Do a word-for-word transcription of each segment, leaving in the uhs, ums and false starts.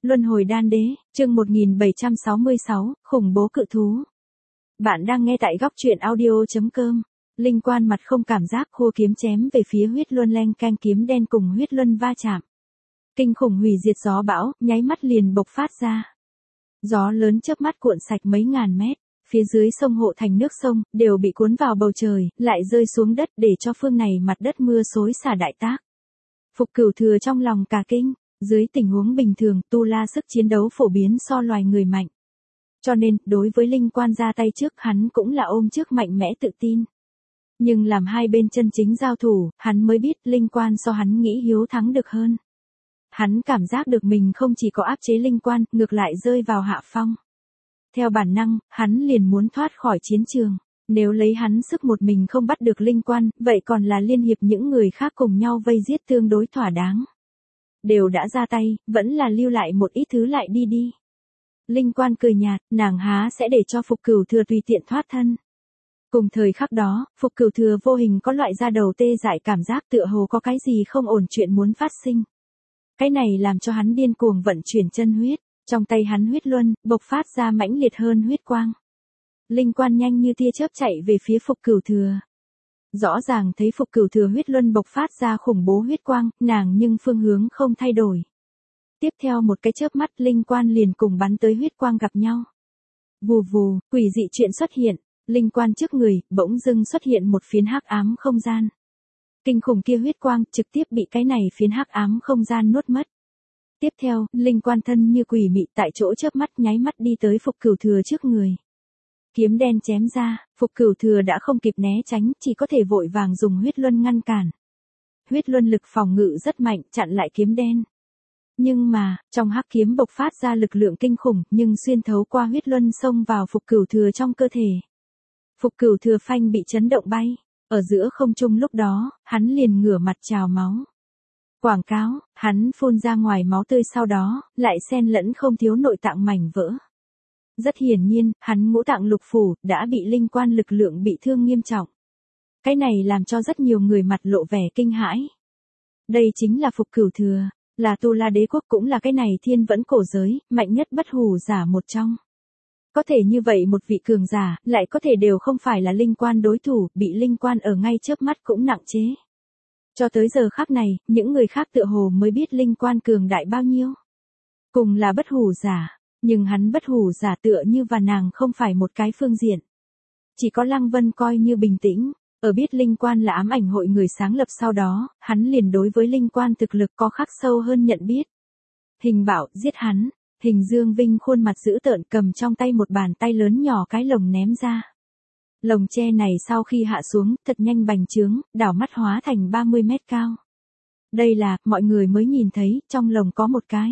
Luân hồi đan đế, chương một nghìn bảy trăm sáu mươi sáu, khủng bố cự thú. Bạn đang nghe tại góc truyện audio.com. Linh Quan mặt không cảm giác khô kiếm chém về phía huyết luân leng canh kiếm đen cùng huyết luân va chạm. Kinh khủng hủy diệt gió bão, nháy mắt liền bộc phát ra. Gió lớn chớp mắt cuộn sạch mấy ngàn mét, phía dưới sông hộ thành nước sông, đều bị cuốn vào bầu trời, lại rơi xuống đất để cho phương này mặt đất mưa xối xả đại tác. Phục Cửu Thừa trong lòng cả kinh. Dưới tình huống bình thường, tu la sức chiến đấu phổ biến so loài người mạnh. Cho nên, đối với Linh Quan ra tay trước, hắn cũng là ôm trước mạnh mẽ tự tin. Nhưng làm hai bên chân chính giao thủ, hắn mới biết Linh Quan so hắn nghĩ hiếu thắng được hơn. Hắn cảm giác được mình không chỉ có áp chế Linh Quan, ngược lại rơi vào hạ phong. Theo bản năng, hắn liền muốn thoát khỏi chiến trường. Nếu lấy hắn sức một mình không bắt được Linh Quan, vậy còn là liên hiệp những người khác cùng nhau vây giết tương đối thỏa đáng. Đều đã ra tay, vẫn là lưu lại một ít thứ lại đi đi. Linh Quan cười nhạt, nàng há sẽ để cho Phục Cửu Thừa tùy tiện thoát thân. Cùng thời khắc đó, Phục Cửu Thừa vô hình có loại da đầu tê dại cảm giác tựa hồ có cái gì không ổn chuyện muốn phát sinh. Cái này làm cho hắn điên cuồng vận chuyển chân huyết, trong tay hắn huyết luân, bộc phát ra mãnh liệt hơn huyết quang. Linh Quan nhanh như tia chớp chạy về phía Phục Cửu Thừa. Rõ ràng thấy Phục Cửu Thừa huyết luân bộc phát ra khủng bố huyết quang, nàng nhưng phương hướng không thay đổi. Tiếp theo một cái chớp mắt Linh Quan liền cùng bắn tới huyết quang gặp nhau. Vù vù, quỷ dị chuyện xuất hiện, Linh Quan trước người, bỗng dưng xuất hiện một phiến hắc ám không gian. Kinh khủng kia huyết quang trực tiếp bị cái này phiến hắc ám không gian nuốt mất. Tiếp theo, Linh Quan thân như quỷ mị tại chỗ chớp mắt nháy mắt đi tới Phục Cửu Thừa trước người. Kiếm đen chém ra, Phục Cửu Thừa đã không kịp né tránh, chỉ có thể vội vàng dùng huyết luân ngăn cản. Huyết luân lực phòng ngự rất mạnh, chặn lại kiếm đen. Nhưng mà, trong hắc kiếm bộc phát ra lực lượng kinh khủng, nhưng xuyên thấu qua huyết luân xông vào Phục Cửu Thừa trong cơ thể. Phục Cửu Thừa phanh bị chấn động bay, ở giữa không trung lúc đó, hắn liền ngửa mặt trào máu. Quảng cáo, hắn phun ra ngoài máu tươi sau đó, lại xen lẫn không thiếu nội tạng mảnh vỡ. Rất hiển nhiên, hắn ngũ tạng lục phủ, đã bị Linh Quan lực lượng bị thương nghiêm trọng. Cái này làm cho rất nhiều người mặt lộ vẻ kinh hãi. Đây chính là Phục Cửu Thừa, là Tu La Đế Quốc cũng là cái này thiên vẫn cổ giới, mạnh nhất bất hủ giả một trong. Có thể như vậy một vị cường giả, lại có thể đều không phải là Linh Quan đối thủ, bị Linh Quan ở ngay chớp mắt cũng nặng chế. Cho tới giờ khắc này, những người khác tựa hồ mới biết Linh Quan cường đại bao nhiêu. Cùng là bất hủ giả. Nhưng hắn bất hủ giả tựa như và nàng không phải một cái phương diện. Chỉ có Lăng Vân coi như bình tĩnh, ở biết Linh Quan là ám ảnh hội người sáng lập sau đó, hắn liền đối với Linh Quan thực lực có khắc sâu hơn nhận biết. Hình bảo, giết hắn, Hình Dương Vinh khuôn mặt dữ tợn cầm trong tay một bàn tay lớn nhỏ cái lồng ném ra. Lồng tre này sau khi hạ xuống, thật nhanh bành trướng, đảo mắt hóa thành ba mươi mét cao. Đây là, mọi người mới nhìn thấy, trong lồng có một cái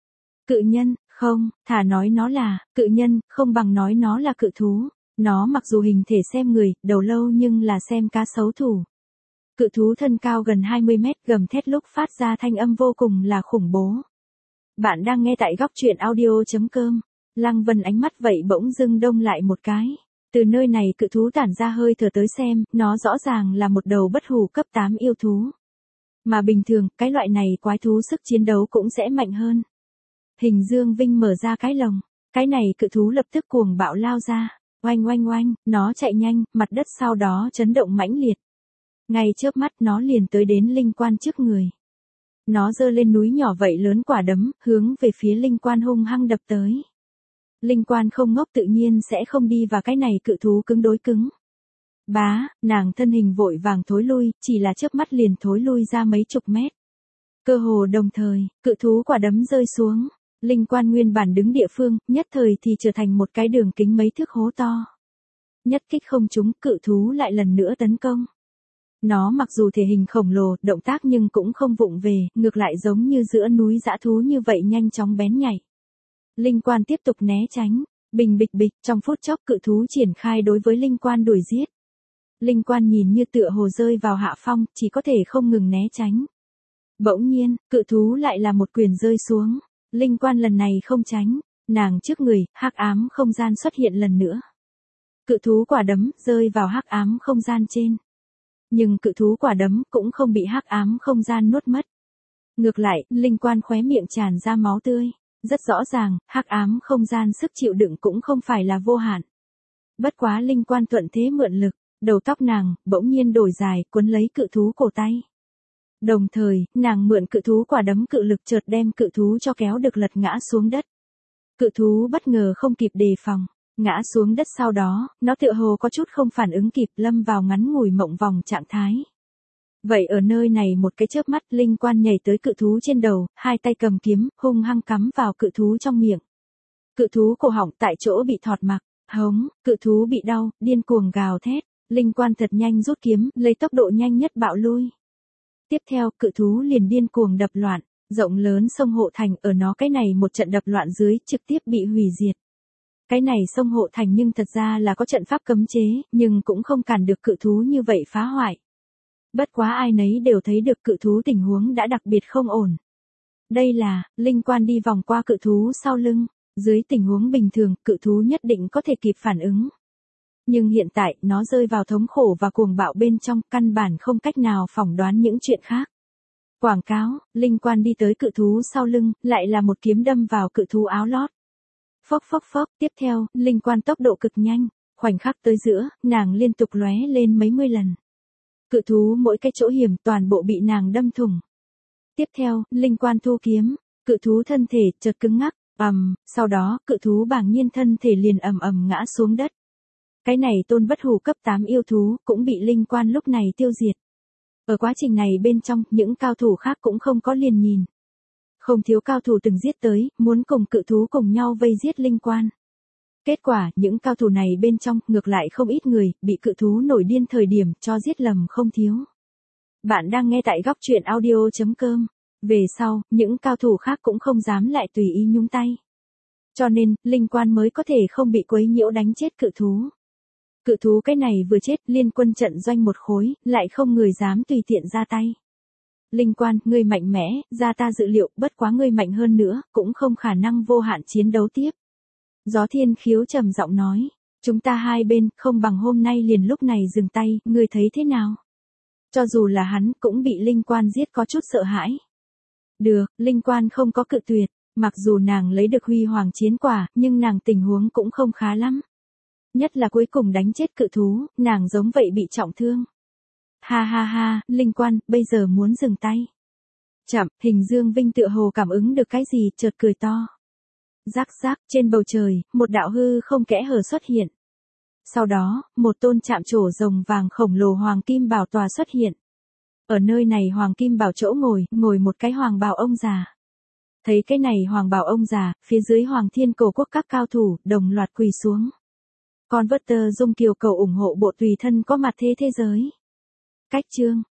cự nhân. Không, thà nói nó là cự nhân, không bằng nói nó là cự thú. Nó mặc dù hình thể xem người, đầu lâu nhưng là xem cá sấu thủ. Cự thú thân cao gần hai mươi mét, gầm thét lúc phát ra thanh âm vô cùng là khủng bố. Bạn đang nghe tại góc truyện audio.com. Lăng Vân ánh mắt vậy bỗng dưng đông lại một cái. Từ nơi này cự thú tản ra hơi thở tới xem, nó rõ ràng là một đầu bất hủ cấp tám yêu thú. Mà bình thường, cái loại này quái thú sức chiến đấu cũng sẽ mạnh hơn. Hình Dương Vinh mở ra cái lồng, cái này cự thú lập tức cuồng bạo lao ra, oanh oanh oanh, nó chạy nhanh, mặt đất sau đó chấn động mãnh liệt. Ngay chớp mắt nó liền tới đến Linh Quan trước người. Nó giơ lên núi nhỏ vậy lớn quả đấm, hướng về phía Linh Quan hung hăng đập tới. Linh Quan không ngốc tự nhiên sẽ không đi vào cái này cự thú cứng đối cứng. Bá, nàng thân hình vội vàng thối lui, chỉ là chớp mắt liền thối lui ra mấy chục mét. Cơ hồ đồng thời, cự thú quả đấm rơi xuống. Linh Quan nguyên bản đứng địa phương, nhất thời thì trở thành một cái đường kính mấy thước hố to. Nhất kích không trúng, cự thú lại lần nữa tấn công. Nó mặc dù thể hình khổng lồ, động tác nhưng cũng không vụng về, ngược lại giống như giữa núi dã thú như vậy nhanh chóng bén nhảy. Linh Quan tiếp tục né tránh, bình bịch bịch, trong phút chốc cự thú triển khai đối với Linh Quan đuổi giết. Linh Quan nhìn như tựa hồ rơi vào hạ phong, chỉ có thể không ngừng né tránh. Bỗng nhiên, cự thú lại là một quyền rơi xuống. Linh Quan lần này không tránh, nàng trước người, hắc ám không gian xuất hiện lần nữa. Cự thú quả đấm rơi vào hắc ám không gian trên. Nhưng cự thú quả đấm cũng không bị hắc ám không gian nuốt mất. Ngược lại, Linh Quan khóe miệng tràn ra máu tươi. Rất rõ ràng, hắc ám không gian sức chịu đựng cũng không phải là vô hạn. Bất quá Linh Quan thuận thế mượn lực, đầu tóc nàng bỗng nhiên đổi dài, cuốn lấy cự thú cổ tay. Đồng thời, nàng mượn cự thú quả đấm cự lực chợt đem cự thú cho kéo được lật ngã xuống đất. Cự thú bất ngờ không kịp đề phòng, ngã xuống đất, sau đó, nó tựa hồ có chút không phản ứng kịp, lâm vào ngắn ngủi mộng vòng trạng thái. Vậy ở nơi này một cái chớp mắt, Linh Quan nhảy tới cự thú trên đầu, hai tay cầm kiếm, hung hăng cắm vào cự thú trong miệng. Cự thú cổ họng tại chỗ bị thọt mặc, hống, cự thú bị đau, điên cuồng gào thét. Linh Quan thật nhanh rút kiếm, lấy tốc độ nhanh nhất bạo lui. Tiếp theo, cự thú liền điên cuồng đập loạn, rộng lớn sông Hộ Thành ở nó cái này một trận đập loạn dưới trực tiếp bị hủy diệt. Cái này sông Hộ Thành nhưng thật ra là có trận pháp cấm chế, nhưng cũng không cản được cự thú như vậy phá hoại. Bất quá ai nấy đều thấy được cự thú tình huống đã đặc biệt không ổn. Đây là, Linh Quan đi vòng qua cự thú sau lưng, dưới tình huống bình thường, cự thú nhất định có thể kịp phản ứng. Nhưng hiện tại, nó rơi vào thống khổ và cuồng bạo bên trong, căn bản không cách nào phỏng đoán những chuyện khác. Quảng cáo, Linh Quan đi tới cự thú sau lưng, lại là một kiếm đâm vào cự thú áo lót. Phốc phốc phốc, tiếp theo, Linh Quan tốc độ cực nhanh, khoảnh khắc tới giữa, nàng liên tục lóe lên mấy mươi lần. Cự thú mỗi cái chỗ hiểm toàn bộ bị nàng đâm thủng. Tiếp theo, Linh Quan thu kiếm, cự thú thân thể chợt cứng ngắc, ầm, sau đó, cự thú bàng nhiên thân thể liền ầm ầm ngã xuống đất. Cái này tôn bất hủ cấp tám yêu thú, cũng bị Linh Quan lúc này tiêu diệt. Ở quá trình này bên trong, những cao thủ khác cũng không có liền nhìn. Không thiếu cao thủ từng giết tới, muốn cùng cự thú cùng nhau vây giết Linh Quan. Kết quả, những cao thủ này bên trong, ngược lại không ít người, bị cự thú nổi điên thời điểm, cho giết lầm không thiếu. Bạn đang nghe tại góc truyện audio chấm com. Về sau, những cao thủ khác cũng không dám lại tùy ý nhúng tay. Cho nên, Linh Quan mới có thể không bị quấy nhiễu đánh chết cự thú. Cự thú cái này vừa chết, liên quân trận doanh một khối, lại không người dám tùy tiện ra tay. Linh Quan, ngươi mạnh mẽ, ra ta dự liệu, bất quá ngươi mạnh hơn nữa, cũng không khả năng vô hạn chiến đấu tiếp. Gió Thiên Khiếu trầm giọng nói, chúng ta hai bên, không bằng hôm nay liền lúc này dừng tay, ngươi thấy thế nào? Cho dù là hắn, cũng bị Linh Quan giết có chút sợ hãi. Được, Linh Quan không có cự tuyệt, mặc dù nàng lấy được huy hoàng chiến quả, nhưng nàng tình huống cũng không khá lắm. Nhất là cuối cùng đánh chết cự thú, nàng giống vậy bị trọng thương. Ha ha ha, Linh Quan, bây giờ muốn dừng tay. Chậm, Hình Dương Vinh tựa hồ cảm ứng được cái gì, chợt cười to. Rắc rắc, trên bầu trời, một đạo hư không kẽ hở xuất hiện. Sau đó, một tôn chạm trổ rồng vàng khổng lồ hoàng kim bảo tòa xuất hiện. Ở nơi này hoàng kim bảo chỗ ngồi, ngồi một cái hoàng bào ông già. Thấy cái này hoàng bào ông già, phía dưới Hoàng Thiên Cổ Quốc các cao thủ, đồng loạt quỳ xuống. Con vớt tơ dung kiều cầu ủng hộ bộ tùy thân có mặt thế thế giới. Cách chương.